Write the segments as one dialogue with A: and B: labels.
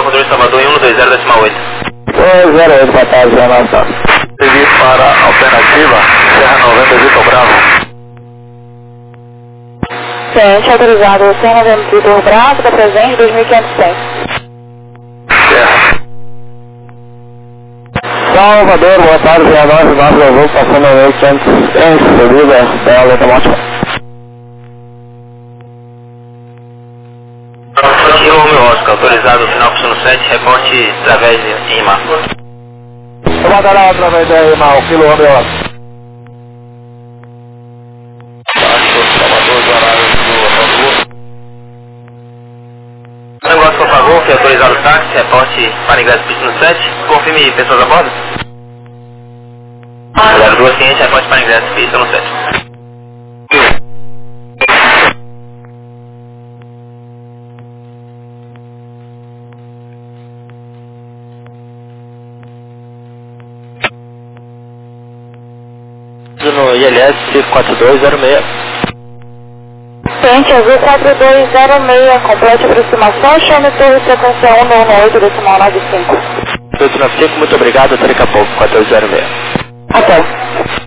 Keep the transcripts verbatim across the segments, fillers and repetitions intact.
A: Central Controle Salvador em um dois zero decimal oito.
B: dois zero oito, boa tarde, Renato.
C: Seguir para a alternativa, Serra noventa, Vitor Bravo.
D: Ciente, autorizado cem e noventa Vitor Bravo, está presente, dois mil e quinhentos cem.
C: Serra.
B: Salvador, boa tarde, Renato, nove avô, passando a noite antes, em subida, da locomotiva.
A: Kilo Romeo Oscar, autorizado final opção sete, reporte através de I M A.
B: Boa tarde, através da I M A, o Kilo Romeo Oscar.
A: Negócio, por favor, que é autorizado o táxi, reporte para ingresso pista no sete, confirme pessoas a bordo. zero dois ciente, reporte para ingresso pista no sete.
C: No I L S quatro dois zero seis.
D: Ciente, azul quatro dois zero seis, complete aproximação, chame torre frequência um nove oito decimal nove cinco.
C: oito nove cinco, muito obrigado, até daqui a pouco, quatro dois zero seis.
D: Até.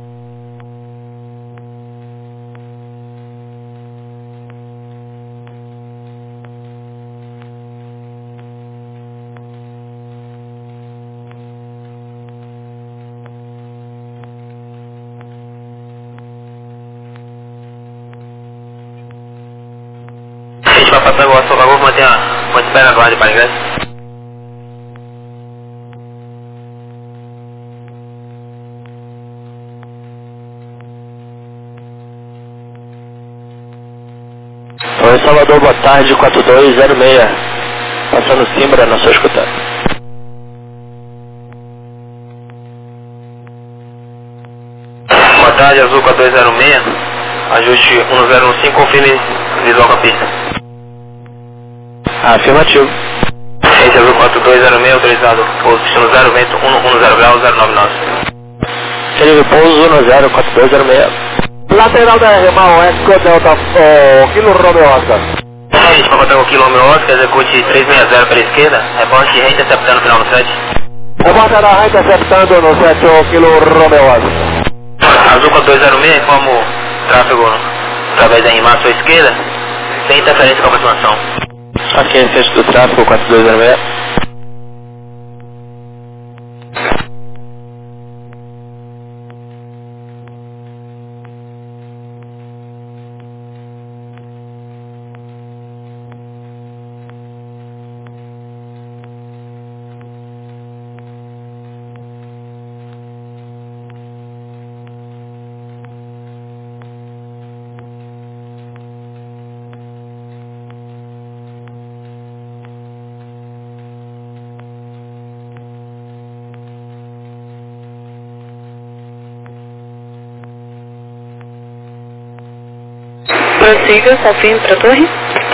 A: A gente vai passar agora, por favor, manter a ponte espera aguarde para ingresso.
C: Oi, Salvador, boa tarde, quatro dois zero seis. Passando Simbra, não estou escutando.
A: Boa tarde, azul quatro dois zero seis, ajuste um zero um cinco, confirme visual com a pista.
C: Afirmativo.
A: Ciente, azul quatro dois zero seis, autorizado pouso destino zero, vento um zero grau, zero nove nove.
C: Seria pouso um zero quatro dois zero seis.
B: Lateral da R M A, Eco Delta, o Kilo Romeo Oscar.
A: Ciente, para botar o Kilo Romeo Oscar, execute trezentos e sessenta pela esquerda, reporte reinterceptando final no sete.
B: Rebota da interceptando no sete, o Kilo Romeo Oscar.
A: Azul quatro dois zero seis, informa o tráfego através da I M A à sua esquerda, sem interferência com a aproximação.
C: Ok, centro do tráfego quatro dois zero seis.
D: Prossiga, confirme para a torre.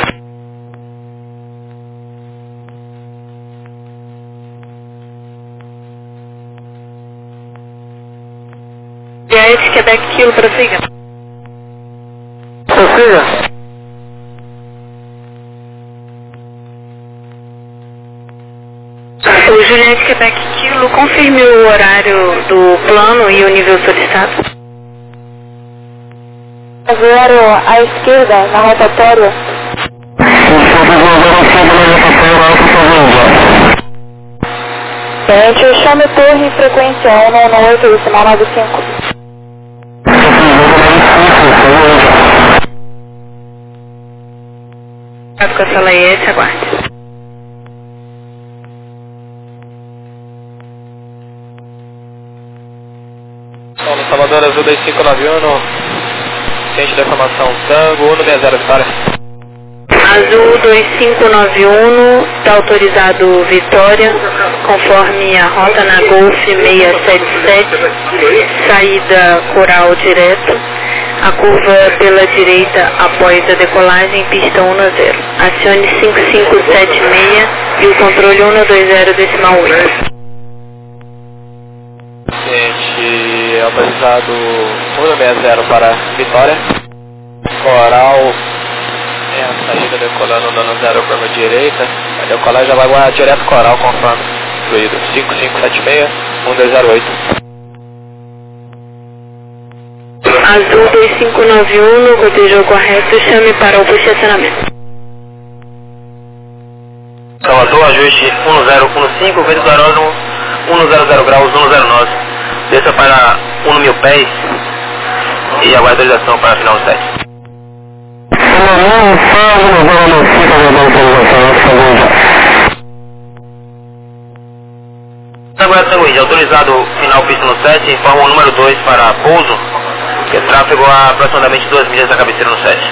D: E a esse Quebec Kilo, prossiga.
B: Prossiga.
D: O Juliette Quebec Kilo, confirme o horário do plano e o nível solicitado. Zero à esquerda, na rotatória. Ciente, chame torre frequência um nove oito decimal nove cinco. Com essa laiete, aguarde.
C: Paulo Salvador, azul dois cinco nove um. Ciente da informação, Tango um seis zero, Vitória.
D: Azul dois cinco nove um, está autorizado Vitória, conforme a rota na Golf seiscentos e setenta e sete, saída Coral direto, a curva pela direita após a decolagem, pista um zero. Acione cinco cinco sete seis e o controle um dois zero decimal oito.
C: Ciente, autorizado um seis zero para Vitória. Coral, essa saída decolando dando zero curva direita, vai decolar e já vai voar direto coral conforme fluido. cinco cinco sete seis, um dois zero oito.
D: Azul dois cinco nove um, no rotejo correto, chame para o push acionamento.
A: Salvador, ajuste um zero um cinco, vento do aeródromo um zero zero graus, um zero nove. Desça para um mil pés e aguarde autorização para final do set. Agora, Tanguide, autorizado final pista no set, informa o número dois para pouso, que é tráfego a aproximadamente duas milhas da cabeceira no set.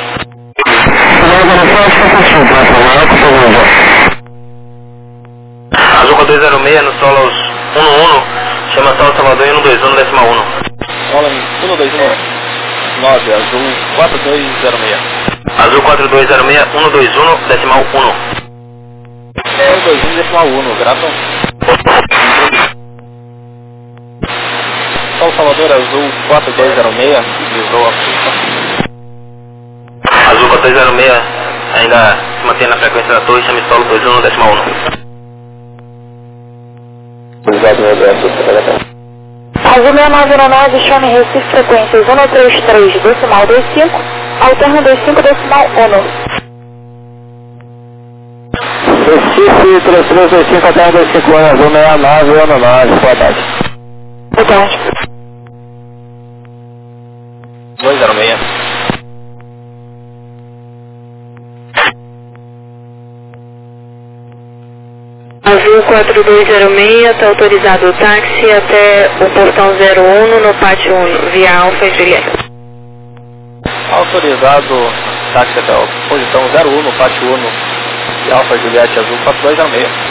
A: Azul quatro dois zero seis, no solos um um, chama Solo Salvador e um dois um, decimal um.
C: Solo um dois um, nove, azul quatro dois zero seis.
A: Azul quatro dois zero seis, um dois um, decimal um.
C: um dois um, decimal um, grava. Solo Salvador, azul quatro dois zero seis, visou a pista.
A: Azul quatro dois zero seis, ainda se mantém na frequência da torre, chame Solo dois um, decimal um.
E: Azul seis nove zero nove, chame Recife frequências um três três, decimal dois cinco, alterno dois cinco, decimal um.
B: Recife três três dois cinco, alterno dois cinco, Azul seis nove zero nove, boa tarde.
E: Boa tarde.
C: dois zero seis.
D: Azul quatro dois zero seis, está autorizado o táxi até o portão zero um no pátio um, via Alfa e Julieta.
C: Autorizado táxi até a posição zero um no pátio um, via Alfa e Julieta, azul quatro dois zero seis.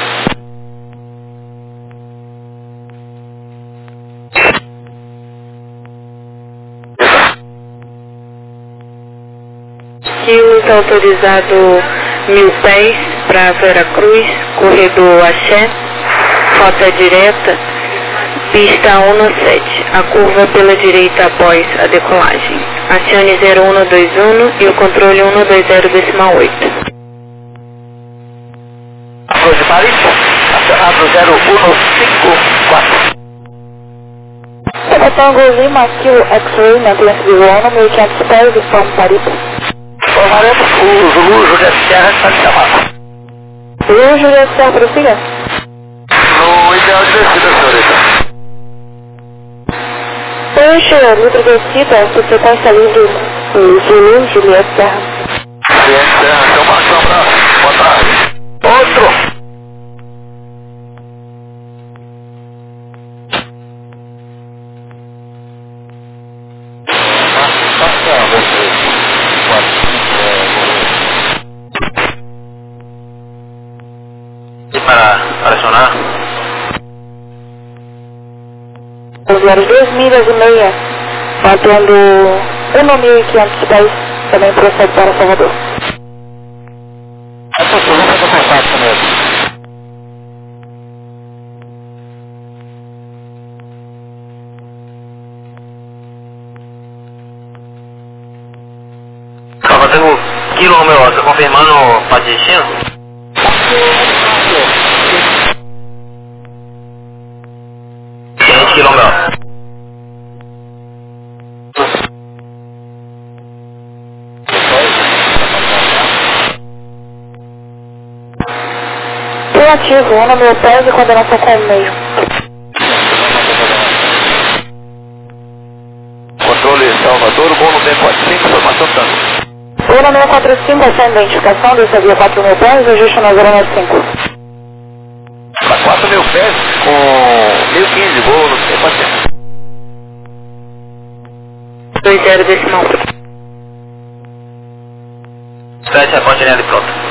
D: Quilos autorizado mil pés para Veracruz, corredor Axé, rota direta, pista um sete, a curva pela direita após a decolagem. Acione zero um dois um e o controle um dois zero decimal oito.
A: Hoje Paris, acionado zero um cinco quatro.
E: Tango Lima, Kilo X-Ray, mantenha-se visual no mil e quinhentos pés, espaço Paris.
A: Formaremos o Zulu Julieta Serra está de chamada.
E: Zulu Julieta Serra, prossiga.
A: No ideal de descida, senhorita.
E: Peixe, livre descida, subsequência livre, Zulu Julieta Serra.
A: Julieta Serra, então marca um abraço. Boa tarde. Outro. E para, para acionar?
E: Zero dois milhas e meia, batendo um mil e quinhentos pés, também procede para Salvador.
A: Essa pergunta é contato mesmo. Estava tendo quilo número, você confirmando para destino? quinhentos quilômetros.
E: Relativo, um mil pés e coordenação com o meio.
A: Controle Salvador, bom no B quatro cinco, formação tanto.
E: um seis quatro cinco, essa é a identificação dessa via quatro mil pés, ajuste na zero nove cinco.
A: Para quatro mil pés com mil e quinze voo no B quatro cinco.
D: dois zero decimal.
A: sete, a ponte linha de pronto.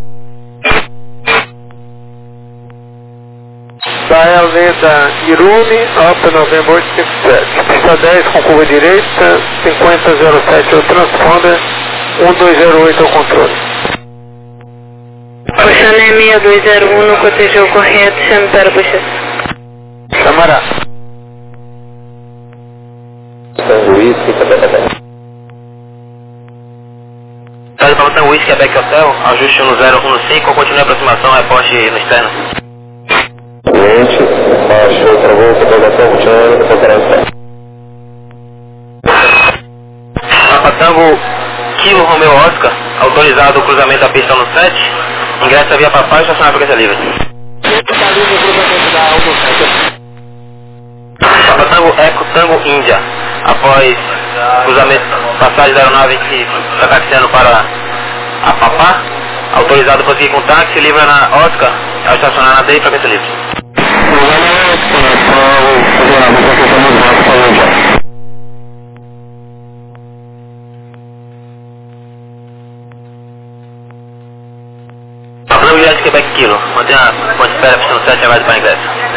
B: Saia Lenda Irune, Alfa Novembro oito cinco sete. Pista dez com curva direita, cinquenta zero sete é o transponder, um dois zero oito é o controle.
D: Oxané seis dois zero um no cotejou correto, chame para a puxação.
B: Camará.
A: Tá de Tango Whisky Quebec Hotel, ajuste um zero um cinco, continue a aproximação, reporte no externo.
F: Cliente, baixou, travou, propagação, continuando, separação.
A: Papa Tango Kilo Romeo Oscar, autorizado o cruzamento da pista no sete, ingressa via Papai e estacionar a frequência livre. Papa Tango Eco Tango Índia, após cruzamento, passagem da aeronave que está taxiando para a Papá, autorizado para seguir com táxi, livre na Oscar, ao estacionar na D e frequência livre. Papa Tango Juliette Quebec Kilo, mantenha a ponte de espera, pista no sete, aguarde para ingresso.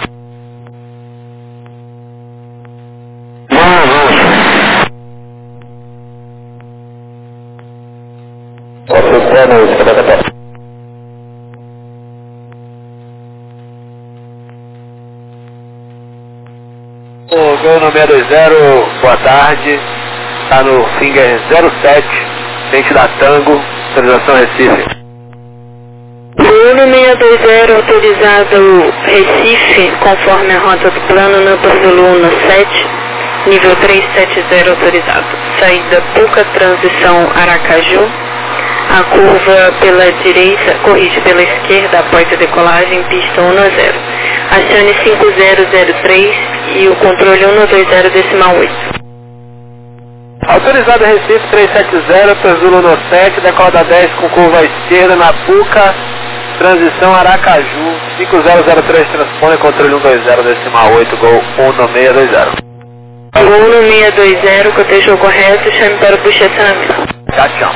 B: O Gol no seis dois zero, boa tarde, está no Finger zero sete, frente da Tango, autorização Recife.
D: Uno seis dois zero, autorizado Recife, conforme a rota do plano, no Zulu no sete, nível trezentos e setenta, autorizado. Saída Puca, transição Aracaju, a curva pela direita, corrige pela esquerda após a decolagem, pista um zero. Acione cinco zero zero três e o controle um dois zero decimal oito.
B: Autorizado Recife trezentos e setenta, Zulu no sete, decola dez com curva à esquerda na Puca, transição Aracaju, cinco zero zero três transpone, controle um dois zero decimal oito, Gol um no seis dois zero.
D: Gol no seis dois zero, cotejou correto, chame para o bucho de estacionamento.
B: Tchau, tchau.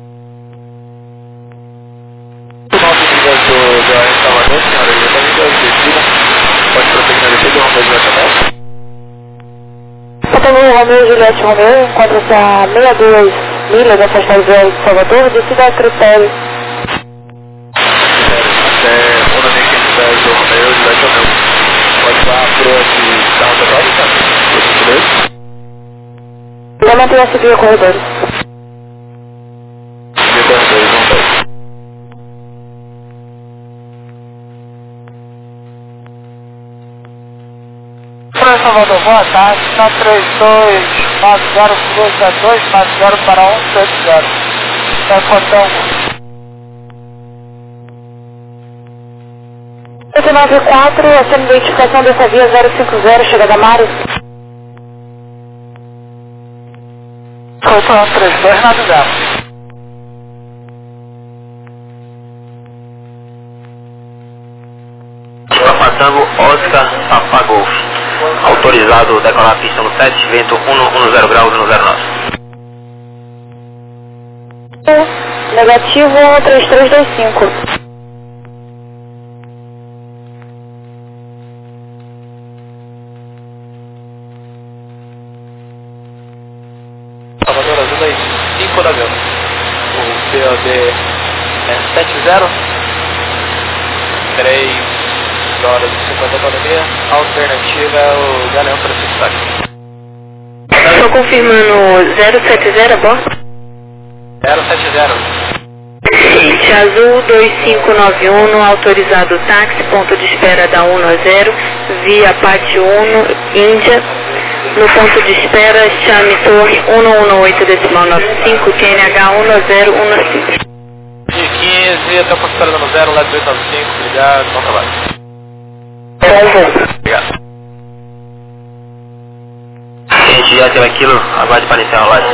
E: Tango Romeo Juliette Romeo, encontra-se a sessenta e duas milhas afastado de Salvador, descida a critério.
C: Até uma vez que a gente vai do Romeo Juliette Romeo. Pode dar pro esse carro da prova, tá? Por gentileza.
E: Já mantenha a seguir a corredores.
C: Seguir corredores, não vai.
B: Salvador, boa tarde, está três dois nove zero, dois dois nove zero para um sete zero. Está Tango.
E: oito nove quatro, essa identificação dessa via zero cinco zero, chegada a Mário.
B: Colton três dois nove zero.
A: Papa Tango Oscar Papa Golf, autorizado decolar a pista no sete, vento um zero graus no zero nove.
E: Negativo um três três dois cinco.
C: Salvador Azul aí, cinco da Gama. O P O D é sete zero, três horas e cinquenta economia, alternativa é o Galeão Francisco Táxi.
D: Estou confirmando zero sete zero a bordo?
C: zero sete zero.
D: Gente, Azul dois cinco nove um, autorizado táxi, ponto de espera da um zero, via Pátio um, Índia. No ponto de espera, chame Torre um um oito decimal nove cinco, Q N H um zero um cinco.
C: De quinze até o ponto de espera no zero, L E D dois nove cinco, obrigado, bom trabalho. Obrigado.
A: Gente, já tem aquilo, aguarde para iniciar a live.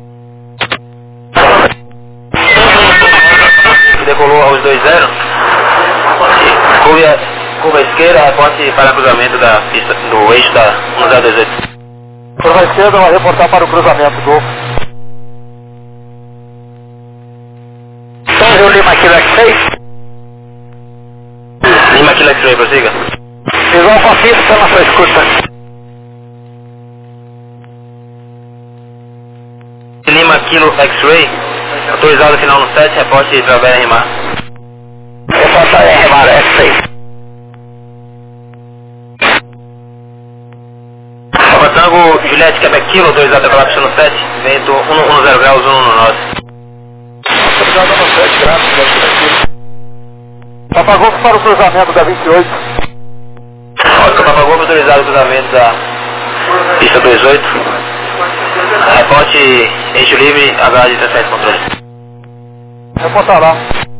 A: Decolou aos dois zero, curva, curva esquerda, reporte para cruzamento da pista, do eixo da um zero dois oito.
B: Curva esquerda, vai reportar para o cruzamento, Gol. São Lima Kilo X-Ray.
A: Lima Kilo X-Ray, prossiga.
B: Visual Fafita, está na sua escuta.
A: Lima Kilo X-Ray, autorizado final no sete, reporte para R M A.
B: Reporta R M A, X-Ray.
A: Papa Tango Juliette Quebec Kilo, autorizado a pista no sete, vento um zero graus um nove.
C: autorizado no sete, graças, acho que tranquilo.
B: Papagolfo para o cruzamento da vinte e oito.
A: Oscar Papagolfo autorizado o cruzamento da pista vinte e oito. Reporte eixo livre, H de dezessete controle.
B: Reportar lá.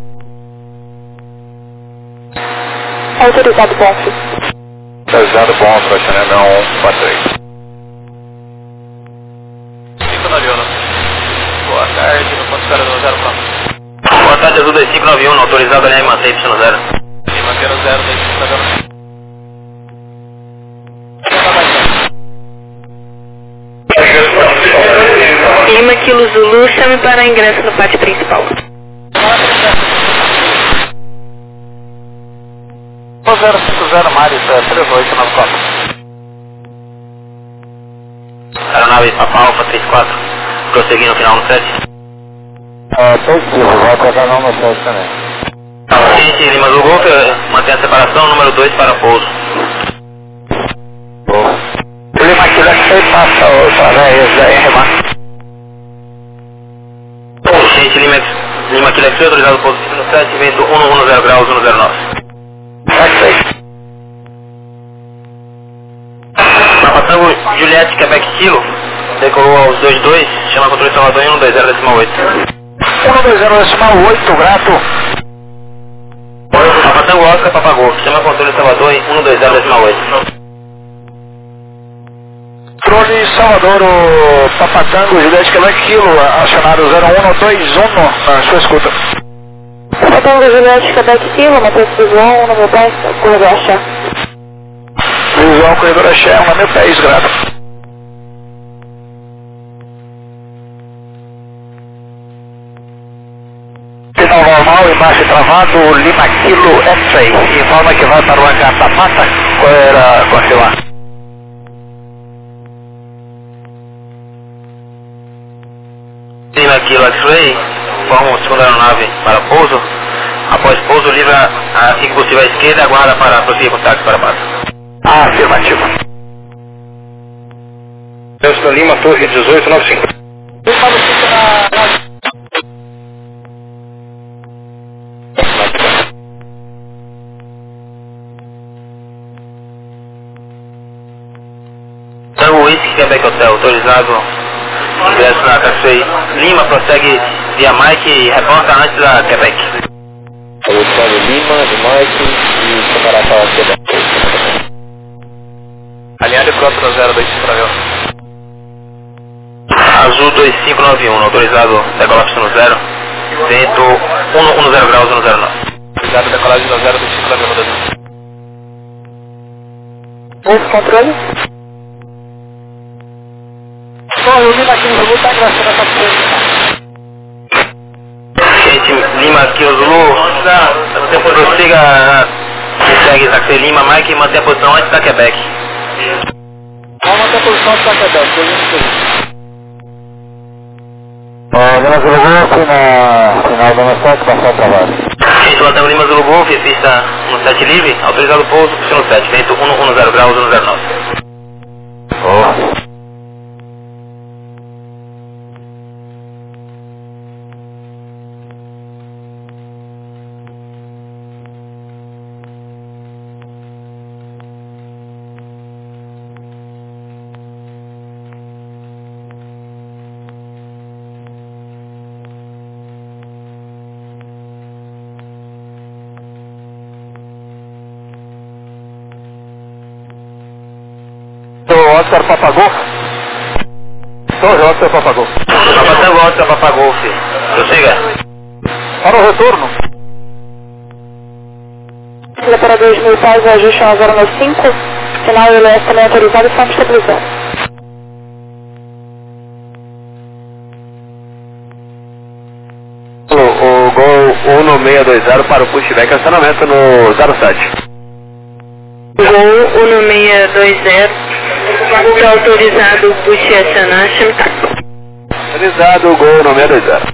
E: Autorizado Bonfim.
F: Autorizado Bonfim, baixando um, quatro três.
C: cinco nove um. Boa tarde, no ponto zero zero quatro.
A: Boa tarde, Azul dois cinco nove um, autorizado a linha manter Y zero.
C: Lima zero zero dois cinco nove um.
D: Lima Kilo Zulu, chame para ingresso no pátio principal.
B: zero cinco zero Maris, três oito nove quatro.
A: Aeronave Papa Alfa trinta e quatro, prosseguindo final no sete.
B: É, positivo, vai pegar não no sete também.
A: Gente, Lima do Golf, mantém a separação, número dois para pouso.
B: O Lima aqui deve ser passa através da R M A.
A: Gente, Lima, Lima aqui deve ser autorizado pouso no sete, vento cento e dez graus, cento e nove. Papa Tango Juliette Quebec Kilo, decolou aos dois dois, chama controle Salvador em cento e vinte decimal oito.
B: cento e vinte decimal oito, grato.
A: Papa Tango Oscar Papagolfo, chama controle Salvador em cento e vinte decimal oito.
B: Controle Salvador, o Papatango Juliette Quebec Kilo, acionário zero um dois um, na sua escuta.
E: Papatango Juliette Quebec Kilo, Matheus Visual, no meu pé, corredor Axé.
B: Visual, corredor Axé, um no meu pé, grato. Final normal, embaixo travado, Lima Kilo X-Ray. Informa que vai para o hangar da mata, qual era confirmar?
A: Lima Kilo X-Ray, forma segunda aeronave para pouso. Após pouso, livra assim que possível à esquerda e aguarda para prosseguir com o táxi para a mata.
B: Ah, afirmativo.
F: Delta Lima, Torre dezoito nove cinco.
A: Tango Whisky Quebec Hotel, autorizado ingresso na Caçuei. Lima prossegue via Mike e reporta antes da Quebec.
F: Autorizado Lima, de Mike e separar para a Quebec.
C: Alinhado pronto no zero dois cinco nove um.
A: Azul dois cinco nove um, autorizado decolapso no zero. Vento cento e dez graus, cento e nove.
C: Autorizado decolagem no zero dois cinco nove um.
E: Esse controle?
B: Corre, o Lima aqui no Zulu está engraçando essa coisa.
A: Gente, Lima aqui o Zulu, você prossiga, segue Taxi Lima, Mike e mantém a posição antes da Quebec.
B: Vamos manter a posição do Quebec, eu não sei. Lima Zulu Golf, na final da nossa sete, passar para baixo.
A: Gente, mantém o Lima Zulu Golf, pista no sete livre, autorizado pouso, pista no sete, vento cento e dez graus, cento e nove.
B: Oh. Oscar Papagolfo? Torre Oscar Papagolfo.
A: Papatango Oscar Papagolfo, prossiga.
B: Para o retorno.
E: Para dois mil pais, ajuste na zero nove cinco, final L S também autorizado e sempre estabilizado.
B: O, o Gol um no seis dois zero para o pushback, acionamento no zero sete.
D: Gol um no seis dois zero, está autorizado o push e acionar, chame táxi.
B: Autorizado o Gol no seis dois zero.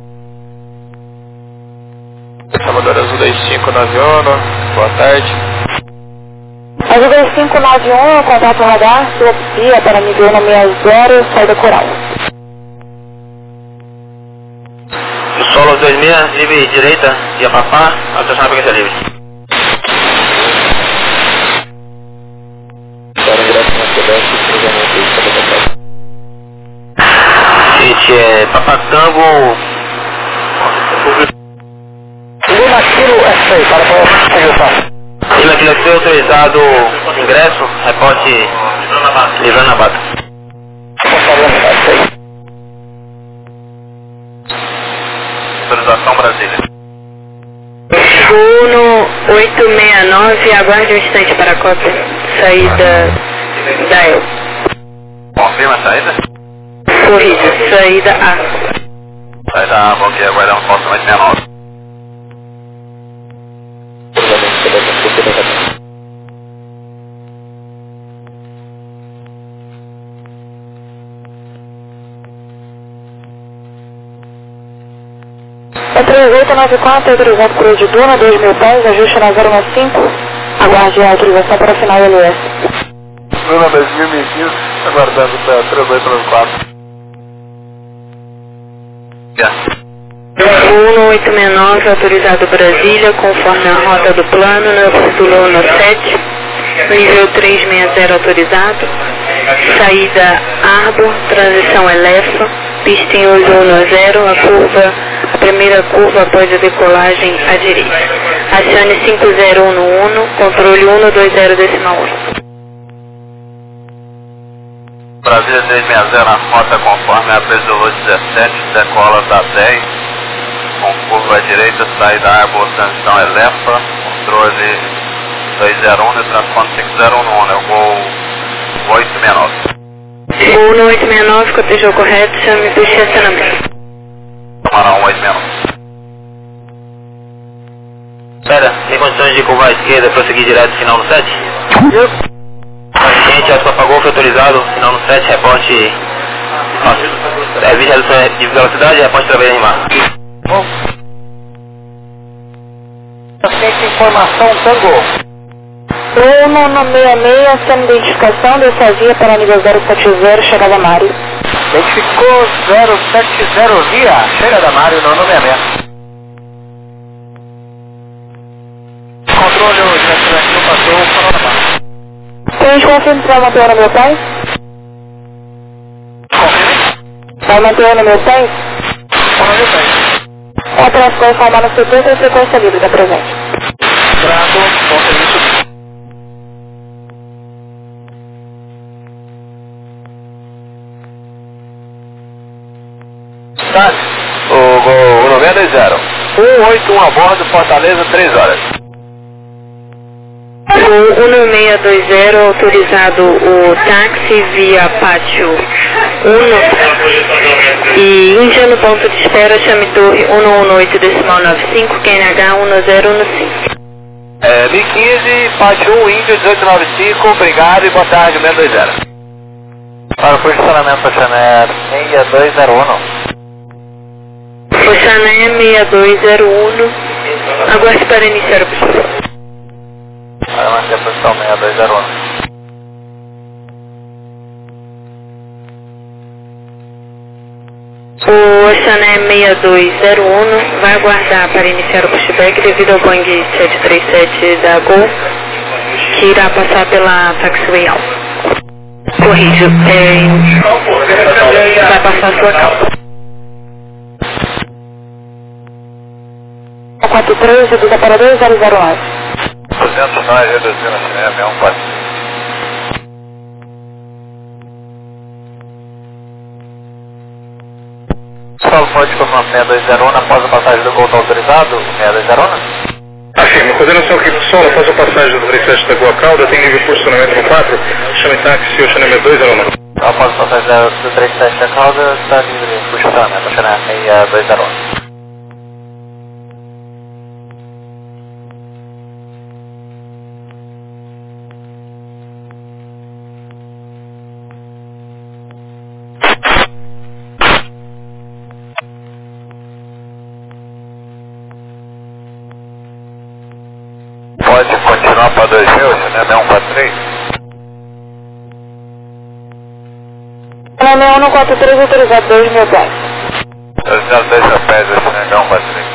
C: Salvador Azul dois cinco nove um, boa tarde.
E: Azul dois cinco nove um, contato radar, sua pia para nível um seis zero, saída coral.
A: Solo dois seis, livre direita, via Papá, alteração na frequência livre.
F: Para direto na Quebec, cruzamento aí, para Papá.
A: Gente, é Papá Tango.
B: Lima Kilo S seis, para para
A: Lima Kilo S seis, autorizado ingresso, reporte livrando a bata. Autorização Brasília.
D: Uno oito seis nove, aguarde um instante para a cópia. Saída da E L.
A: Confirma a saída?
D: Corrija, saída A.
A: Saída A, bom dia, aguardamos foto oito seis nove.
F: Cruzamento Quebec, Quebec.
E: É três oito nove quatro, autorizado Cruz de Duna, dois mil pés, ajuste na zero um cinco. Aguarde a autorização para final L S.
B: Duna dois mil e quinze, aguardando para três oito nove quatro.
D: Uno oito seis nove, autorizado Brasília, conforme a rota do plano, no título no sete, nível três seis zero autorizado, saída Arbor, transição Elefa, pista em olho um zero, a curva, a primeira curva após a decolagem à direita. Acione cinco zero um um, controle um dois zero decimal oito.
A: Brasília três seis zero, a rota conforme a Presolô dezessete, decola da dez, com curva à direita, saída Arbor, transição Elefa, controle dois zero um, transponde cinco zero um um, eu vou oito seis nove.
D: Uno oito seis nove, cotejou correto, chame do estacionamento.
A: Camarão oito seis nove. Espera, tem condições de curvar à esquerda e prosseguir direto final no sete? Gente, a sua pagou, foi autorizado, final no sete, reporte. Nossa, é vídeo redução de velocidade, reporte através de mar.
B: Bom. Aceita informação, Tango.
E: Uno no seis seis, sem identificação, dessa via para nível zero sete zero, chegada a Mário.
B: Identificou zero sete zero via, chega da Mário, no seis seis. Controle o Jet passou, falou na Mário.
E: Tem confirma para manter o número dez? Vai manter o número dez?
B: O número dez.
E: É para ficar informar no setenta e frequência livre da presente.
B: Bravo, bom serviço. Tá, o, o, o nove dois zero. um oito um a bordo, Fortaleza, três horas.
D: O uno seis dois zero, autorizado o táxi via pátio um e Índia no ponto de espera, chame torre um um oito decimal nove cinco, Q N H um zero um cinco.
B: É, mil e quinze, pátio um, Índia, dezoito nove cinco, obrigado e boa tarde, seis dois zero. Para o posicionamento, Chanel seis dois zero um.
D: Oxané seis dois zero um, aguarde para iniciar o processo.
B: Para manter a posição seis dois zero um.
D: O Oxané seis dois zero um vai aguardar para iniciar o pushback devido ao Boeing sete três sete da Gol, que irá passar pela taxiway alfa. Corrijo, é, vai passar a sua calça.
E: quatro três, reduzida para dois zero zero nove.
B: duzentos nós, reduzindo a China, seis um quatro. Só pode confirmar seis dois zero um após a passagem do Gol autorizado, seis dois zero um?
G: Afirma, coordenação aqui do Sol, após a passagem do trinta e sete da Goa Calda, tem nível de posicionamento no quatro, chame táxi Oxané seis dois zero um.
B: Após a passagem do trinta e sete da Calda, está livre de posicionamento, Oxané seis dois zero um. Pode continuar para dois mil, né? seis um quatro três?
E: seis um quatro três, autorizado dois mil dez.
G: dois zero dois Trapézio, Xanembé um quatro três.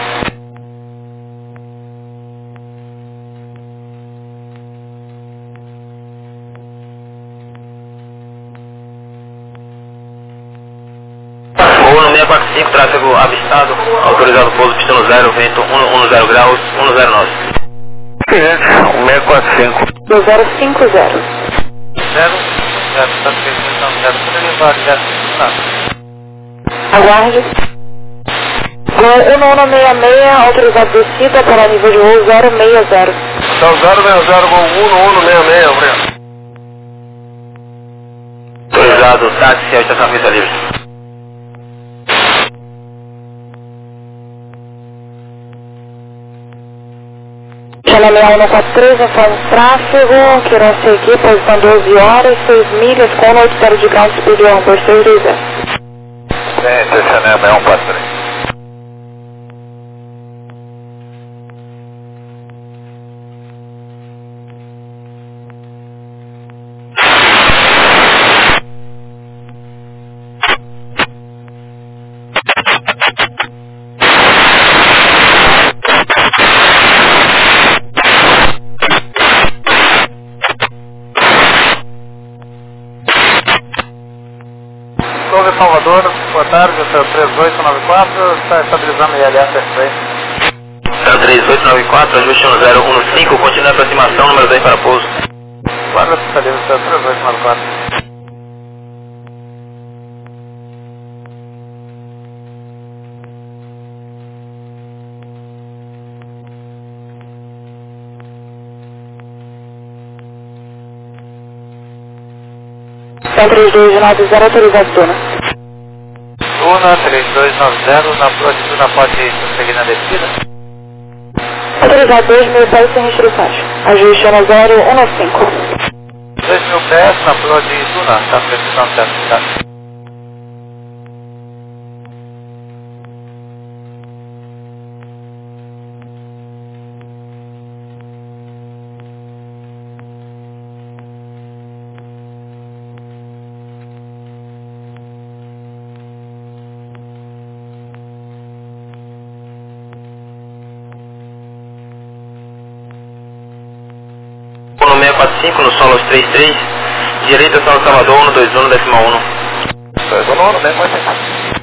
A: Voo no seis quatro cinco, tráfego avistado, autorizado pouso, pistão zero, vento um zero graus, um zero nove.
G: Cliente, um seis quatro cinco.
E: dois zero cinco zero.
C: Zero, zero, zero, zero, zero, zero, zero.
E: Aguarde. Gol um um seis seis, autorizado descida para nível de voo zero seis zero.
B: Então zero seis zero, gol um um seis seis, obrigado.
A: Autorizado táxi, estação pista livre.
E: Chama seis um quatro três, informe tráfego, que irão seguir, posição doze horas, seis milhas, com oito zero de ground speed one, dois três dois zero.
G: Cliente, Xanembé um quatro três.
B: Salvador, boa tarde, hotel três oito nove quatro, está estabilizando I L S X-Ray.
A: Hotel três oito nove quatro, ajuste um zero um cinco, continua a aproximação, número dois para pouso.
B: Guarda pista livre, hotel três oito nove quatro.
E: Então três dois nove zero, autorizado Duna.
C: Duna, três dois nove zero, na Flor de Duna pode seguir na descida.
E: Autorizado dois mil pés sem restrições. Ajuste um zero um cinco.
C: dois mil pés na Flor de Duna, está precisando certificado.
A: No seis quatro cinco, no solo três três, direita São Salvador, um dois um, décima um.
G: dois um um, seis quatro cinco.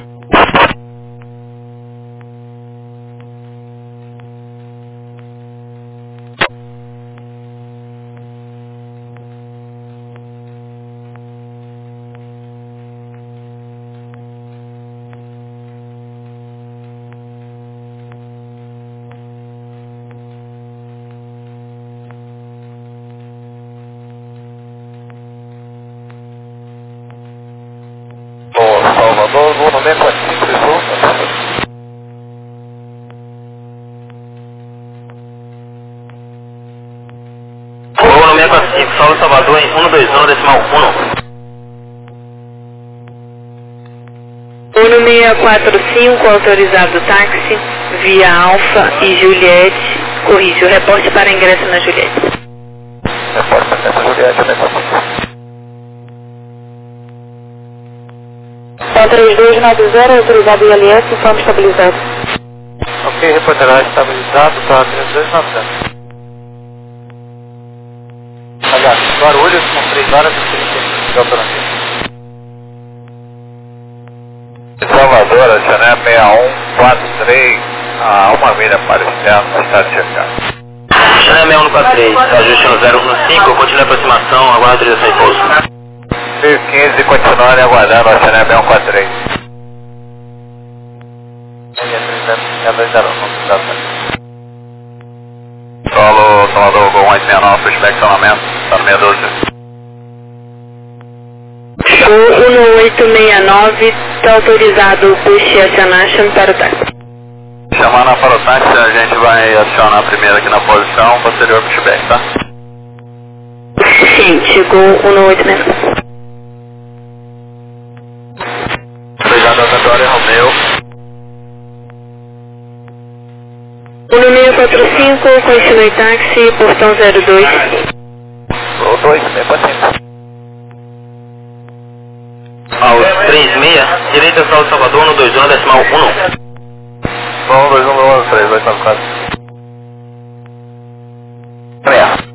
G: Salvador, voo no seis quatro cinco, Sul.
A: Voo no seis quatro cinco, solo Salvador em um dois um, decimal um.
D: Voo no seis quatro cinco, autorizado táxi, via Alfa e Juliette, corrige o reporte para ingresso na Juliette.
G: Reporte para ingresso na Juliette, seis quatro cinco.
E: Então três dois nove zero, autorizado I L S, informe estabilizado.
C: Ok, reporteragem estabilizado, tá três dois nove zero. Aliás, Guarulhos com três horas e trinta minutos de alternativa.
G: Salvador, Xanembé seis um quatro três, a uma milha para o externo, está checado.
A: Xanembé um quatro três, ajuste no zero um cinco, continua a aproximação, aguarda autorização e pouso.
G: mil e quinze, continuarem aguardando a Xanembé um quatro três. Solo, Salvador, Gol um oito seis nove, pushback estacionamento, está no seis doze.
D: Show um oito seis nove, está autorizado o push e acionation para o táxi.
G: Chamando para o táxi, a gente vai acionar a primeira aqui na posição, posterior pushback, tá?
D: Sim, chegou um oito seis nove.
G: Obrigado, Vitória Romeu.
D: um seis quatro cinco, continue táxi, portão zero dois.
G: Gol dois, seis quatro cinco.
A: Aos três seis, direita Salto Salvador, um dois um, decimal um.
G: um dois um, um três, dois nove quatro.
A: Freia.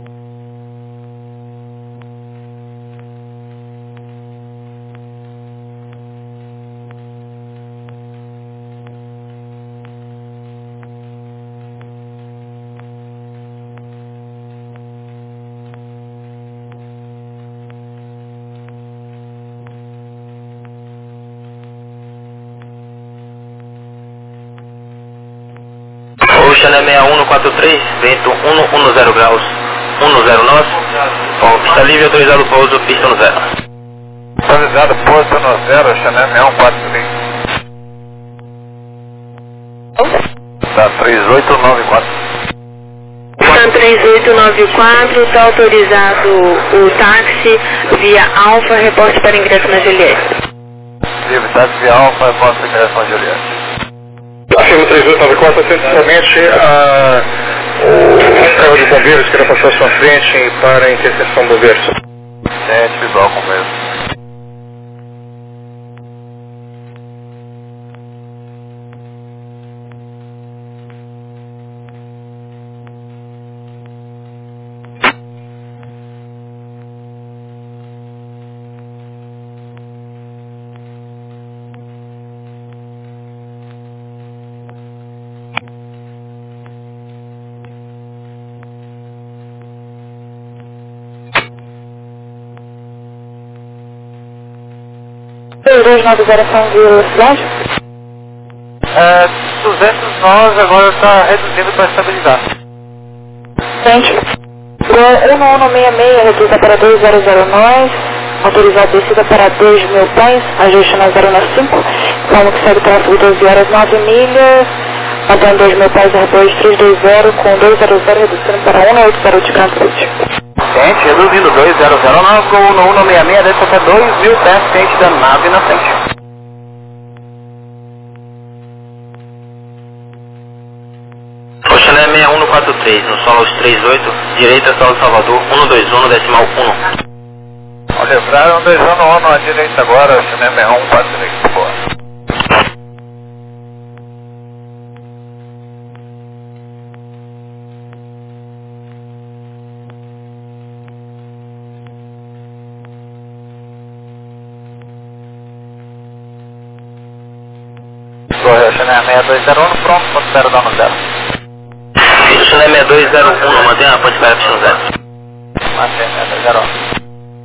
A: Ocean é seis um quatro três, vento um um zero graus, um zero nós, com pista livre, autorizado pouso, pista no zero.
G: Autorizado pouso no zero, Ocean seis um quatro três. Tá, três oito nove quatro.
D: Tá três oito nove quatro, está autorizado o táxi via Alfa, reporte para ingresso na Juliette.
G: Livre, táxi via Alfa, reporte para ingresso na Juliette. Afirmo três oito nove quatro, atende somente a, o carro de bombeiros que irá passar à sua frente para a interseção bombeiros. É, individual com mesmo.
E: três dois nove zero São velocidade?
B: É, duzentos nós agora está reduzindo para estabilizar.
E: Frente. um um um seis seis, reduza para dois zero zero nós, autorizado descida para dois mil pés, ajuste na zero cinco, plano que segue tráfego doze horas nove milhas, mantendo dois mil pés, R dois três dois zero com dois zero zero, reduzindo para um oito zero de Grand Prix.
B: Frente, reduzindo dois zero zero nove, com um um seis seis, desce até dois mil pés, frente da nave na frente.
A: Ocean é seis um quatro três, no solo aos três oito, direita Salto Salvador, um dois um, decimal um.
G: Olha, livrar um dois um um à direita agora, Ocean é seis um quatro três, boa.
B: Ocean é seis dois zero um, pronto, ponto zero dá no zero.
A: Ocean é seis dois zero um, mantenha a ponte para pista no zero.
B: Mantém seis dois zero um.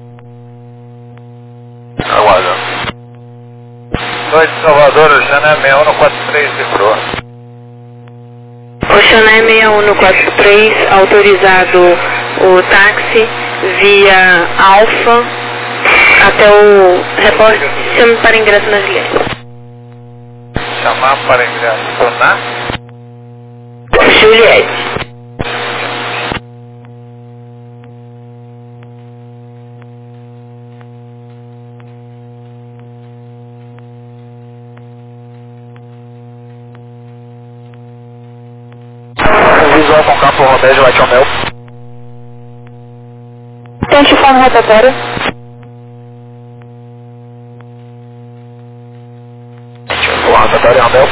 G: Aguarda. Noite Salvador, Ocean é seis um quatro três, livrou.
D: Ocean é seis um quatro três, autorizado o táxi via Alfa até o repórter chama para ingresso na Juliette.
G: Chamar para ingresso na
D: Juliette.
B: Visual com campo rodeio, vai ao meu.
E: Tente forma rotatória.
B: Forma rotatória, Romeu.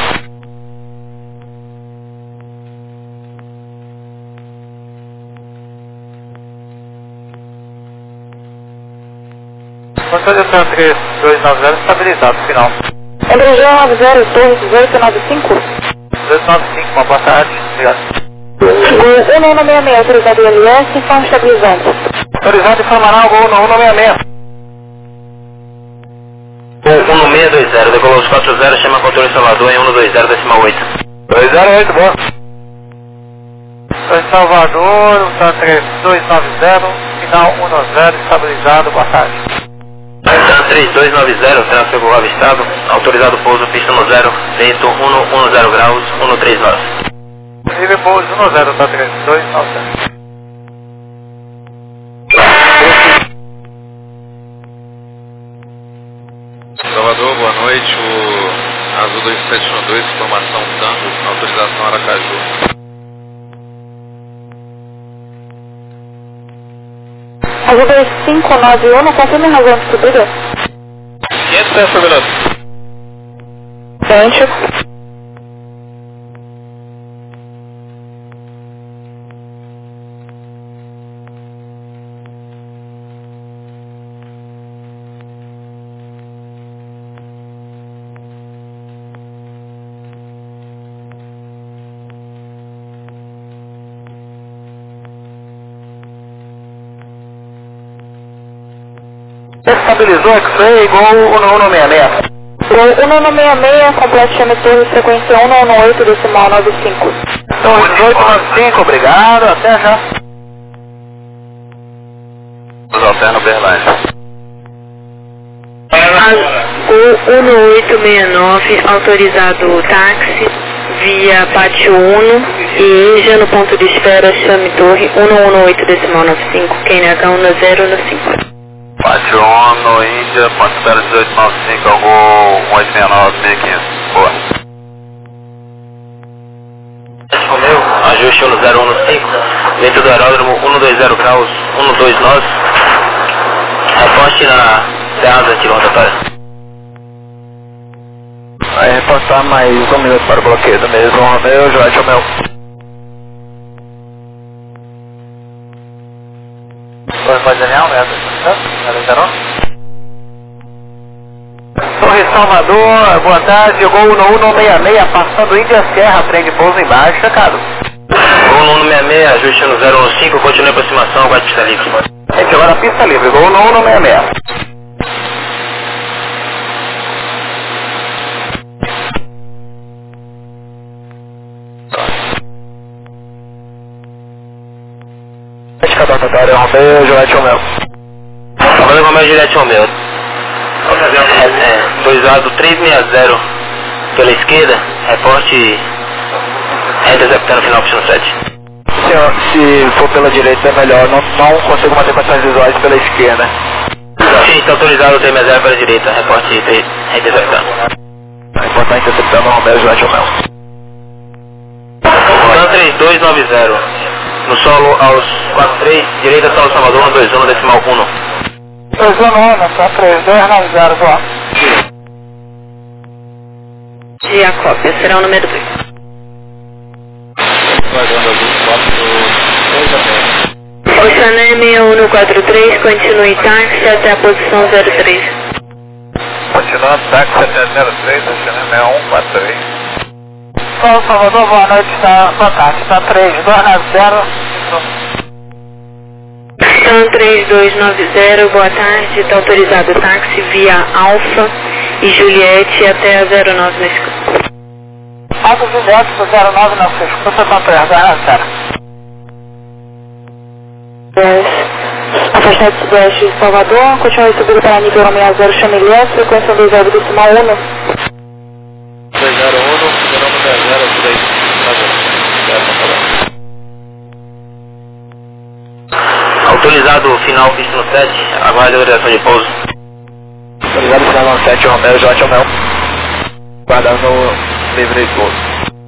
B: Controle de três dois nove zero, estabilizado, final.
E: Embraer nove zero, torre dezoito nove cinco.
B: dois nove cinco, uma boa tarde, obrigado.
E: Gol um um seis seis, autorizado I L S, informe estabilizante.
B: Autorizado informar, gol um um seis seis.
A: Gol um seis dois zero, decolou os quatro zero, chama controle Salvador em um dois zero, decimal oito.
B: dois zero oito, boa. dois Salvador, tá três dois nove zero, final um zero, estabilizado, boa tarde.
A: Tá três dois nove zero, tráfego avistado, autorizado pouso, pista no zero, vento um um zero graus, um três nós.
B: Nível pouso um zero, tá três dois nove zero.
C: Salvador, boa noite, o Azul dois sete um dois, formação Tango, autorização Aracaju.
E: Azul dois cinco nove um, confirme razão de subida.
C: quinhentos pés por minuto.
E: Frente.
B: Estabilizou X-Ray, Gol um um seis seis.
E: Gol um um seis seis, complete chame torre, frequência um um oito, decimal nove cinco.
B: Torre dezoito nove cinco, obrigado, até já.
A: Alterno Berlândia.
D: Gol um oito seis nove, autorizado táxi via pátio um e Índia no ponto de espera, chame torre um um oito, decimal nove cinco, Q N H um zero no cinco.
A: Pátio um, Índia, ponto de espera dezoito nove cinco, ao gol um oito seis nove, mil e quinhentos. Boa. Romeu, ajuste um zero um no cinco, vento do aeródromo um dois zero graus, um dois nove, reposte na Serra Antiga rotatória.
C: Vai reportar mais um minuto para o bloqueio do mesmo Romeu, Jorge Romeu.
B: Torre Daniel, né? Torre Salvador, boa tarde, Gol um um seis seis, passando Índia Serra, trem de pouso embaixo, checado.
A: Gol um um seis seis, ajuste no zero um cinco, continue a aproximação, aguarde pista livre.
B: Gente, agora pista livre, Gol um um seis seis.
C: Rotatória Romeu, Juliette Romeu.
A: Trabalhando com o meu Juliette Romeu. É, é, doisado três seis zero pela esquerda, reporte reta executando final pistão sete.
C: Senhor, se for pela direita é melhor, não, não consigo manter condições visuais pela esquerda.
A: Sim, está autorizado o três seis zero pela direita, reporte reta executando.
C: Reportar interceptando Romeu, Juliette Romeu.
A: Então três dois nove zero. No solo aos quatro três, direita solo Salvador, um dois um, decimal um.
B: dois um um, só três dois nove zero, boa.
D: E a cópia será o número dois. Oceané seis um no quatro três, continue táxi até a posição zero três.
G: Continuando táxi até zero três, Oceané seis um quatro três.
B: Solo Salvador, boa noite, está, boa tarde, está três dois nove zero.
D: São três dois nove zero, boa tarde, está autorizado o táxi via Alfa e Juliette até a zero nove na escuta.
B: Alfa Juliette para zero nove na sua escuta, está três dois nove zero.
E: Afastado sudeste de Salvador, continue subindo para nível seis zero, chame leste, frequência dois zero, decimal um.
C: dois zero um, zero zero três.
A: Autorizado final pistão sete, aguarde a orientação de pouso.
C: Autorizado final sete, Romeu, Jorge Romeu. Guardando livre de pouso.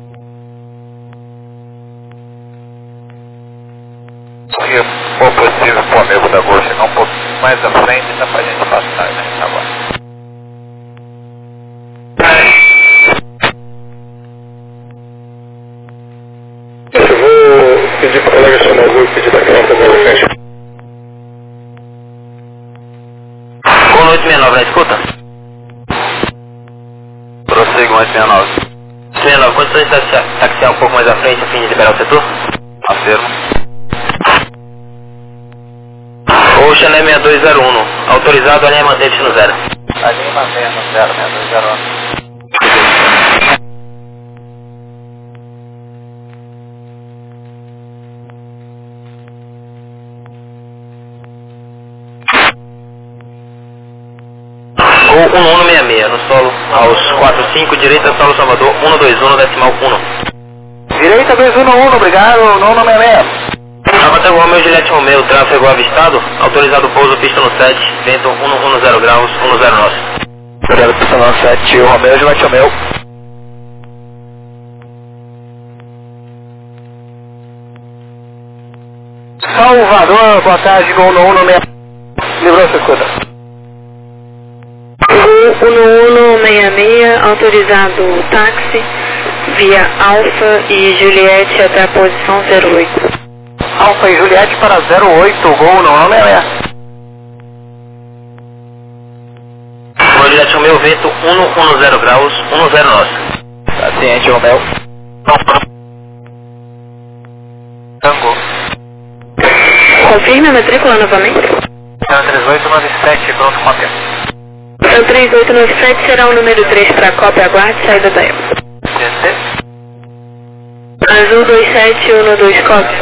G: Se for possível para o amigo da Gol chegar um pouco mais à frente, dá para a gente passar, né? Tá bom. Eu vou pedir para o colega chamar o Gol e pedir para que ela também na frente.
A: Gol oito seis nove na escuta. Prossiga oito seis nove. seis nove, condições de taxiar um pouco mais à frente a fim de liberar o setor? Afirmo. Ocean seis dois zero um, autorizado a linha manteve no zero.
G: A linha manteve no zero, seis dois zero um.
A: Gol um um seis seis, no solo aos quatro cinco, direita solo Salvador, um dois um, decimal um.
B: Direita dois um um, obrigado, um um seis seis.
A: Avatar Romeu, Juliette Romeu, tráfego avistado, autorizado pouso, pista no sete, vento um um zero graus, um zero nove.
C: Autorizado pista no sete, Romeu, Juliette Romeu.
B: Salvador, boa tarde, Gol um um seis seis. Livrou sua escuta.
D: um um seis seis, autorizado táxi via Alfa e Juliette até a posição zero oito.
B: Alfa e Juliette para zero oito, gol não é?
A: Juliette Romeu, vento um um zero graus, um zero nosso.
C: Paciente Romeu.
B: Tango.
D: Confirme a matrícula novamente.
B: três oito nove sete, pronto, cópia.
D: Então três oito nove sete será o número três para a cópia, aguarde saída da E P.
B: D C.
D: Azul dois sete um dois, cópia.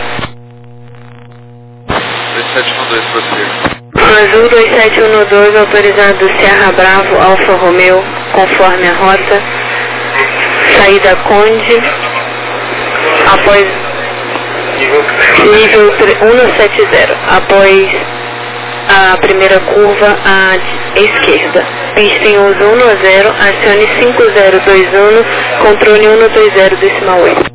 G: dois sete um dois, prossiga.
D: Azul dois sete um dois, autorizado Serra Bravo, Alfa Romeo, conforme a rota. Saída Conde, após nível cento e setenta, após a primeira curva à esquerda. Pista em uso um zero, acione cinco zero dois um, controle um dois zero decimal oito.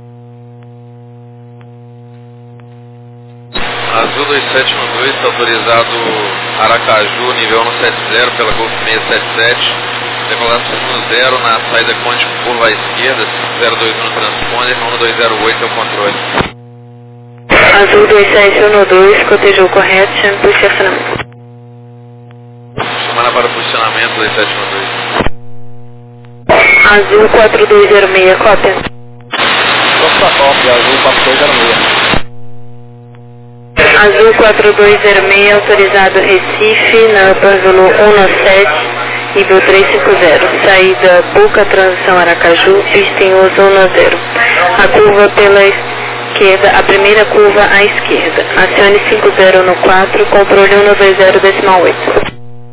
G: Azul dois sete um dois, está autorizado Aracaju, nível um setenta pela Golf seiscentos e setenta e sete. Declaração um zero na saída Conde com curva à esquerda, zero dois um no transponder, um dois zero oito é o controle.
D: Azul dois sete um dois, cotejou correto, chame por estacionamento.
G: Chamada para posicionamento dois sete um dois.
D: Azul quatro dois zero seis, cópia.
C: Opa, cópia, azul quatro dois zero seis.
D: Azul quatro dois zero seis, autorizado Recife, na Upper Zulu um sete, nível trezentos e cinquenta. Saída Buca, transição Aracaju, pista em uso um zero. A curva pela esquerda, a primeira curva à esquerda. Acione cinco zero no quatro, controle um dois zero decimal oito.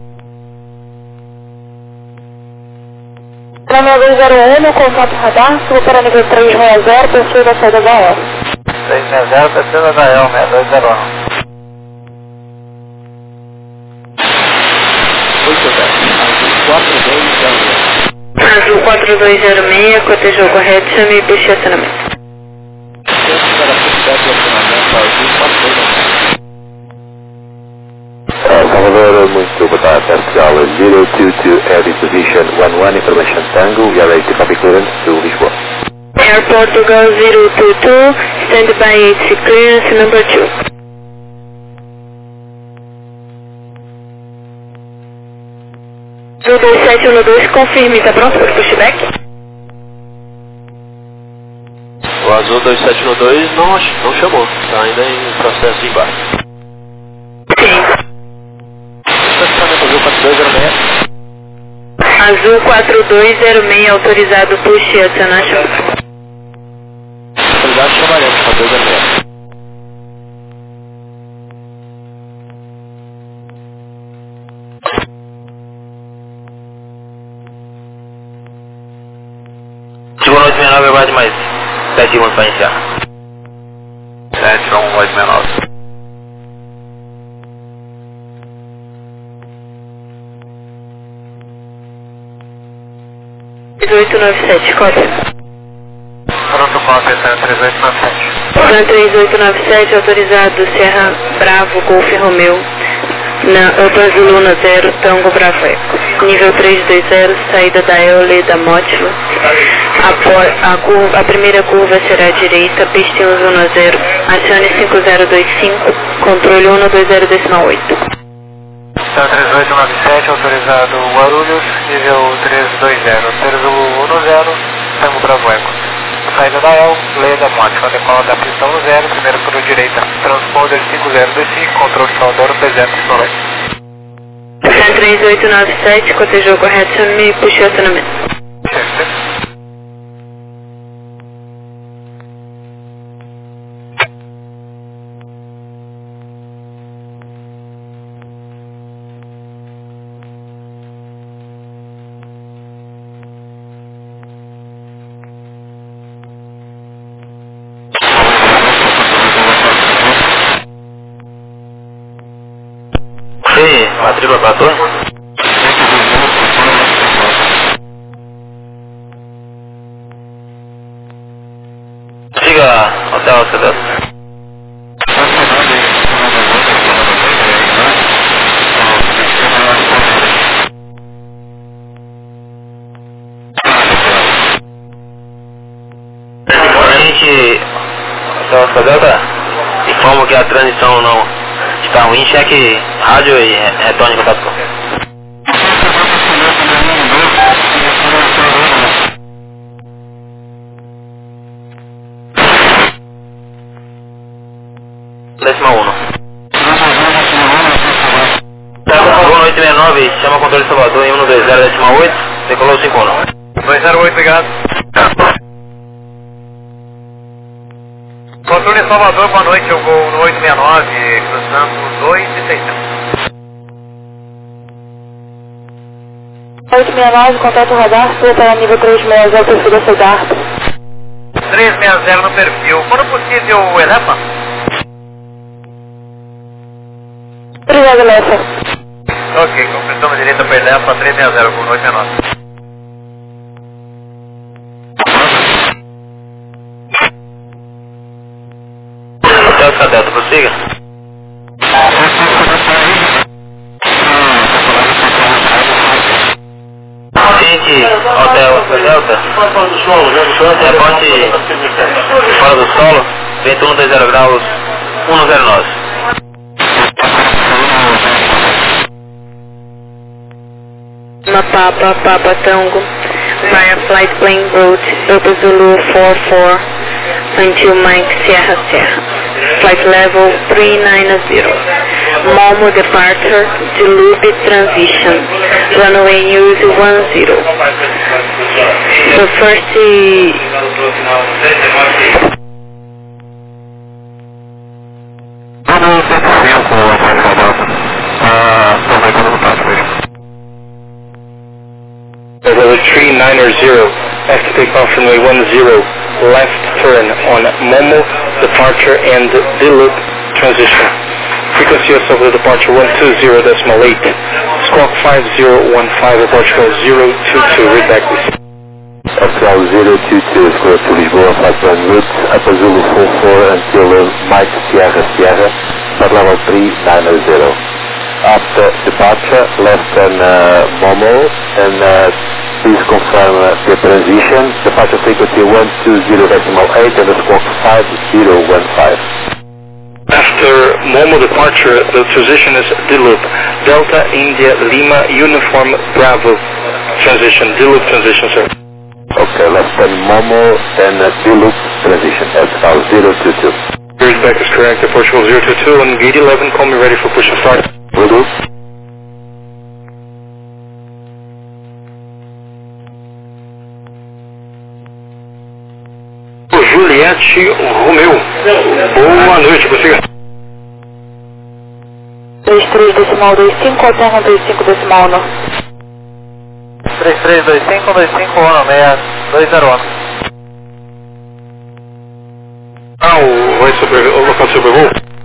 E: Trama dois zero um, no contato radar, suba para nível três seis zero, perfil da saída da E L.
B: três seis zero, perfil da E L, seis dois zero um.
D: Azul quatro dois zero seis, cotejou correto, chame por estacionamento.
H: Salvador, muito boa tarde, Portugal, zero dois dois, Air Position um um, Information Tango, we are ready to copy clearance to Lisboa.
D: Air Portugal zero two two, stand by H C clearance number two. Azul dois sete um dois, confirme, está pronto para o pushback?
C: O Azul dois sete um dois não, não chamou, está ainda em processo de embarque.
D: Sim.
C: Azul quatro dois zero seis.
D: Azul quatro dois zero seis, autorizado push e adicionar chama.
C: Autorizado chamaremos, quatro dois zero seis.
A: Segunda oito seis nove, aguarde mais sete segundos para iniciar.
G: sete um oito seis nove.
D: três oito nove sete, cópia.
B: Pronto, cópia, três oito nove sete.
D: Van três oito nove sete, autorizado Serra Bravo, Golf Romeu, na Upper Zulu zero, Tango Bravo Eco. Nível trezentos e vinte, saída da Eole da Mótilo. A, a, curva, a primeira curva será à direita, pista um zero, acione cinco zero dois cinco, controle um dois zero decimal oito.
B: Então, três oito nove sete, autorizado Guarulhos, nível trezentos e vinte, Terzo um zero, Tango Bravo Eco. Saída da E L, leia da Mótica, decola da pista um zero, primeira curva direita, transponder cinco zero dois cinco, controle Salvador trezentos e cinquenta.
D: três oito nove sete, cotejou correto, chame puxou acionamento.
A: Sim, matrícula para torre. Siga Hotel Oscar. Oscar Delta, informo que a transmissão não está ruim, cheque rádio e retorne em contato com. Décima um. Boa noite, sessenta e nove, chama o controle de Salvador em um dois zero, décima oito, decolou cinco um.
B: dois zero oito, obrigado. Controle de Salvador, boa noite, eu vou no oito seis nove, cruzando dois e seiscentos.
E: oito seis nove, contato radar, sua para nível três seis zero, perfil da Cedar.
B: três seis zero no perfil, quando possível, Elefa?
E: Obrigado, Elefa.
B: Ok, completamos direita para Elefa, três seis zero, com oito seis nove.
A: Hotel Oscar Delta, prossiga. Seguinte, Hotel Oscar Delta, reporte fora do solo, vento um dois zero graus, um zero nove.
D: Papa, Papa Tango, via flight plane route, Delta Zulu four four, until Mike Sierra Sierra, flight level three ninety, Momo departure, Duluth transition, runway use one zero. So first,
G: three ninety, after takeoff runway one zero, left turn on Momo, departure and Duluth transition. Frequency of the departure one two zero decimal eight, squawk five zero one five, Portugal zero two two, read back please.
H: Portugal zero two two is clear to Lisboa, flight plan route, Upper Zulu four four until uh, Mike Sierra Sierra, flight level three ninety. After departure, left turn uh, Momo, and uh, please confirm uh, the transition, departure frequency one two zero decimal eight and the squawk five zero one five.
G: After Momo departure, the transition is Duluth, Delta India Lima Uniform Bravo transition, Duluth transition, sir.
H: Okay, left turn Momo, then uh, Duluth transition, Portugal zero two two.
G: Readback is correct, Portugal zero two two, on gate eleven, call me ready for push and start.
H: Will do.
G: Juliette Romeu, boa noite, prossiga.
E: três três decimal dois cinco, alterna dois cinco decimal um.
B: três três dois cinco, dois cinco um, seis dois zero um.
G: Ah, o, vai sobre, o local de sobrevoo?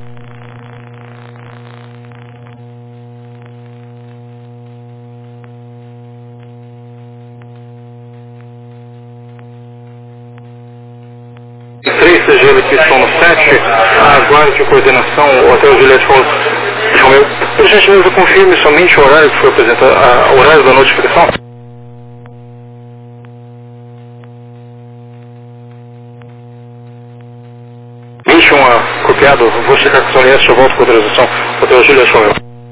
G: Três C G L que estão no sete, aguarde coordenação, o Hotel Juliette Romeu. Por gentileza, confirme somente o horário que foi apresentado, a, o horário da notificação. vinte e um copiado, vou checar com o Juliette, eu volto com a autorização, Hotel Juliette Romeu.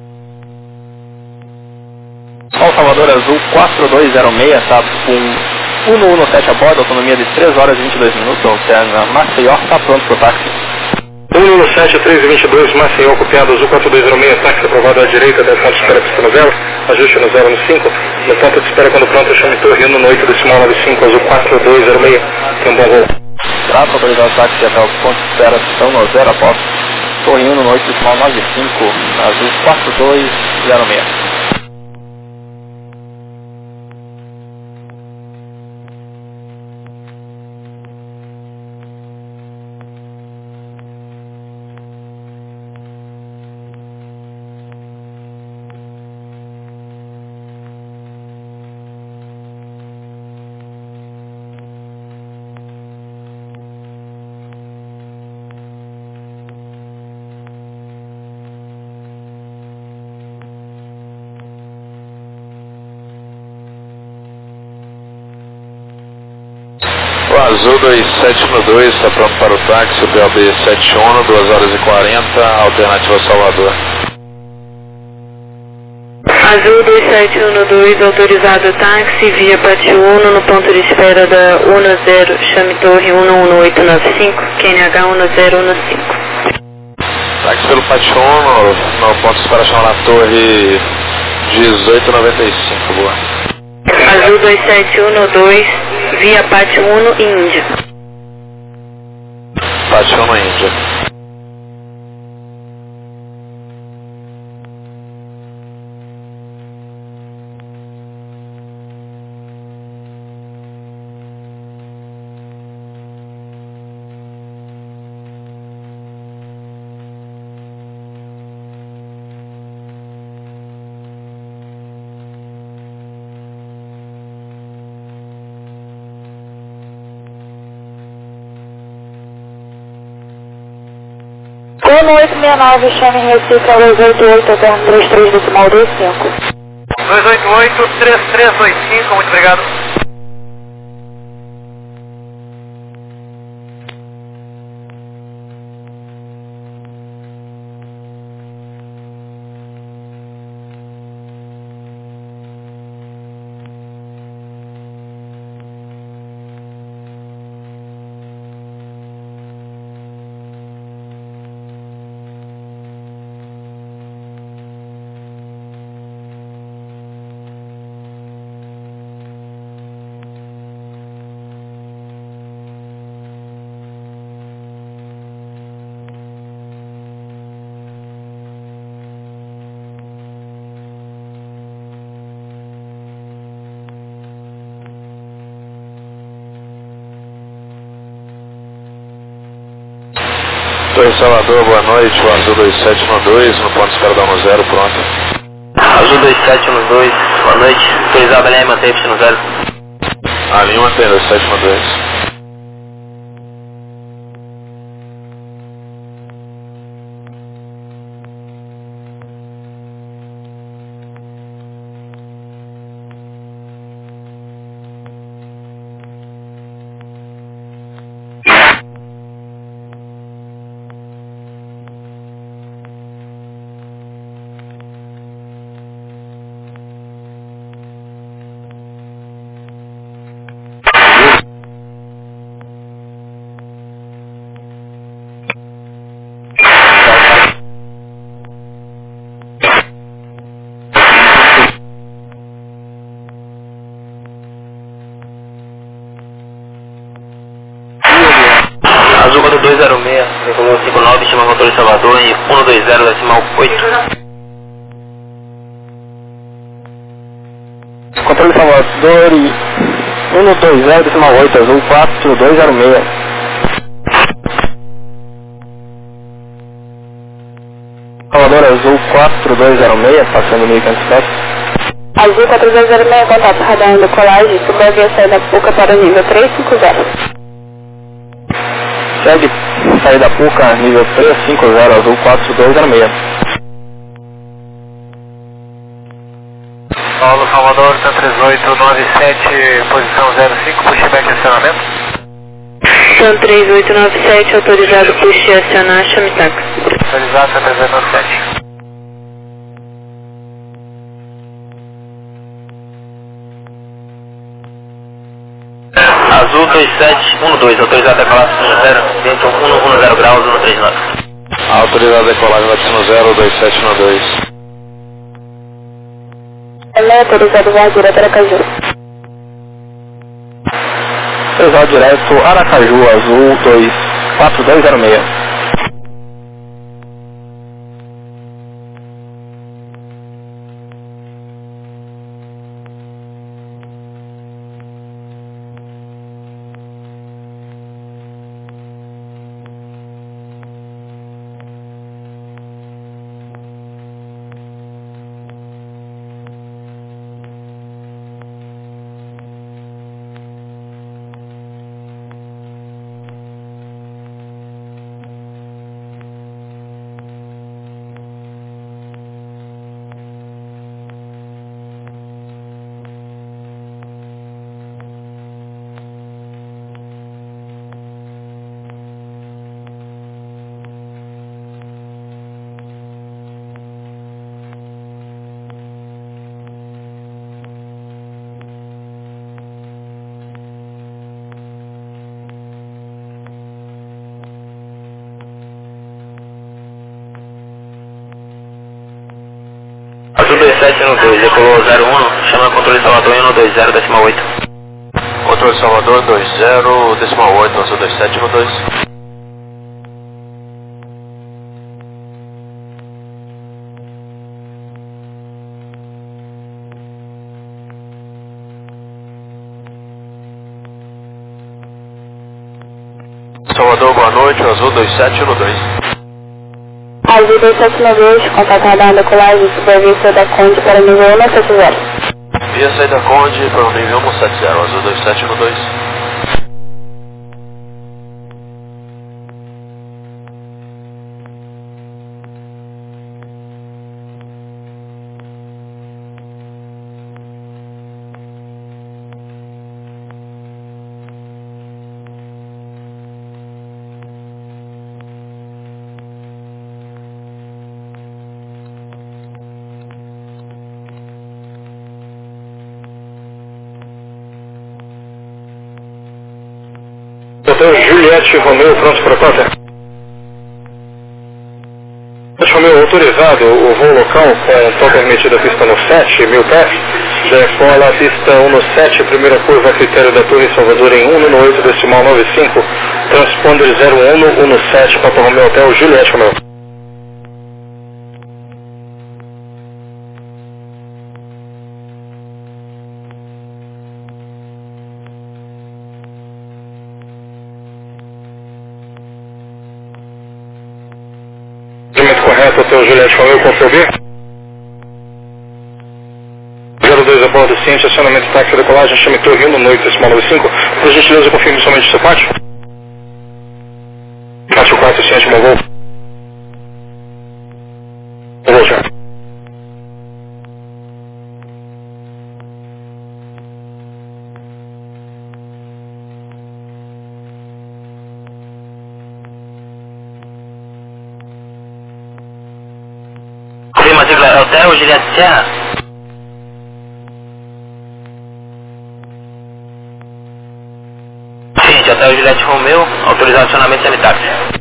C: Sol Salvador Azul quatro dois zero seis, tá com um um um sete a bordo, autonomia de três horas e vinte e dois minutos, alterna Maceió, está pronto para o táxi.
G: um um sete, três e vinte e dois, Maceió, copiado, Azul quatro dois zero seis, táxi aprovado à direita, dez pontos de espera pista no zero, ajuste no zero no cinco, no ponto de espera quando pronto, chame torre no oito decimal nove cinco, Azul quatro dois zero seis, tem um bom voo.
C: Para autorizar o táxi até os pontos de espera estão no zero após torre no oito decimal nove cinco, Azul quatro dois zero seis.
I: Azul dois sete um dois, está pronto para o táxi, B O B sete um, duas horas e quarenta, alternativa Salvador.
D: Azul dois sete um dois, autorizado táxi via Pátio Uno no ponto de espera da um zero, chame torre um um oito nove cinco, Q N H um zero um cinco.
I: Táxi pelo Pátio Uno, no ponto de espera chamada torre dezoito noventa e cinco, boa.
D: Azul dois sete um dois, via Pátio Uno, Índia.
I: Pátio Uno, Índia.
E: um oito seis nove, chame em Recife ao dois oito oito, alterno três três decimal dois cinco.
B: dois oito oito, três três dois cinco, muito obrigado.
I: Torre Salvador, boa noite, o Azul dois sete um dois, no ponto de espera da um zero, pronto.
A: Azul dois sete um dois, boa noite, autorizado Lima, mantém Y zero.
I: A Lima tem dois sete um dois.
A: Azul quatro dois zero seis, regulou cinco nove, chama motor de Salvador em um dois zero decimal oito.
C: Controle Salvador e um dois zero decimal oito, Azul quatro dois zero seis. Salvador Azul quatro dois zero seis, passando mil e quinhentos metros.
E: Azul quatro dois zero seis, contato radar da colagem, subiu a via saída da Puca para o nível três cinco zero.
C: Segue saída Puca, nível três cinco zero, Azul quatro dois zero seis.
B: Paulo Salvador, T três oito nove sete, posição zero cinco, pushback acionamento.
D: T três oito nove sete, autorizado push e acionar, chame táxi.
B: Autorizado, T três oito nove sete.
A: Azul dois sete um dois, autorizado a decolar zero, vento um zero graus, um três nove.
I: Autorizado a decolagem latino zero dois sete um dois.
E: Também autorizado voar direto Aracaju.
C: Autorizado direto Aracaju, Azul dois quatro dois zero seis.
A: dois sete um dois, decolou zero um, chama controle Salvador em um dois zero, decimal oito.
I: Controle Salvador dois zero, decimal oito, Azul dois sete um dois. Salvador, boa noite, Azul dois sete um dois.
E: Azul dois sete um dois, contatada a decolagem supervista da Conde para nível um sete zero.
I: Via saída Conde para o nível um sete zero, Azul dois sete um dois.
G: Hotel Juliette Romeu, pronto para cota. Juliette Romeu, autorizado o voo local com tom permitido a pista no sete, mil pés. Decola a pista um no sete, primeira curva a critério da Torre Salvador em um no oito, decimal nove cinco. Transponder zero um, um no sete, Papa Romeu Hotel Juliette Romeu. Correto, Hotel Juliette Romeu, Consul B. zero dois a bordo, sim, estacionamento táxi, decolagem, chame Torre um no oito, decimal nove cinco. Por gentileza, confirme somente o seu pátio. Pátio quatro, ciente, uma voo. Vou já.
A: Matrícula Hotel Juliette Serra. Sim, Hotel Juliette Romeu, autorizado acionamento sanitário.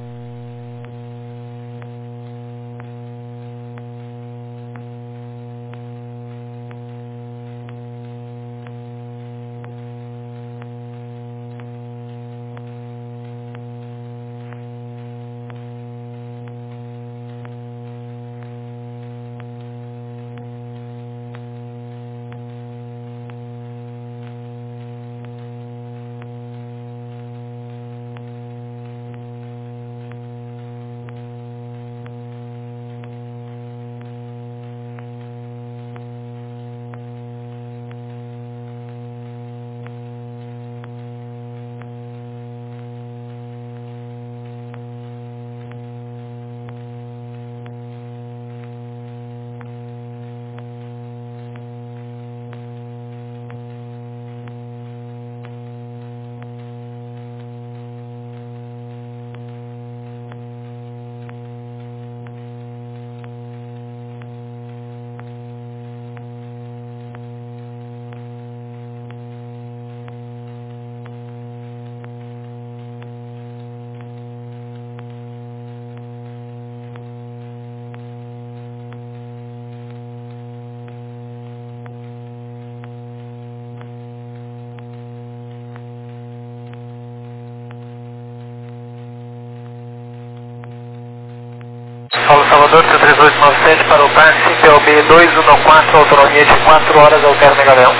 B: Paulo Salvador, seu três oito nove sete para o táxi, P O B dois um quatro, autonomia de quatro horas, altera Megaleão.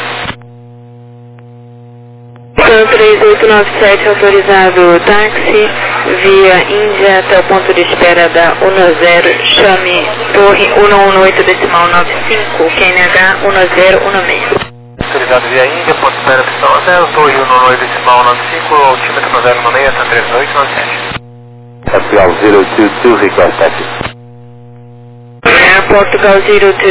D: Então, três oito nove sete, autorizado táxi, via Índia até o ponto de espera da um zero, chame Torre um um oito, decimal nove cinco, Q N H um zero um seis.
B: Autorizado via Índia, ponto de espera pistão zero, Torre um um oito, decimal nove cinco, altímetro um zero um seis, até três oito nove sete.
H: Portugal zero two two, request taxi.
D: Portugal zero two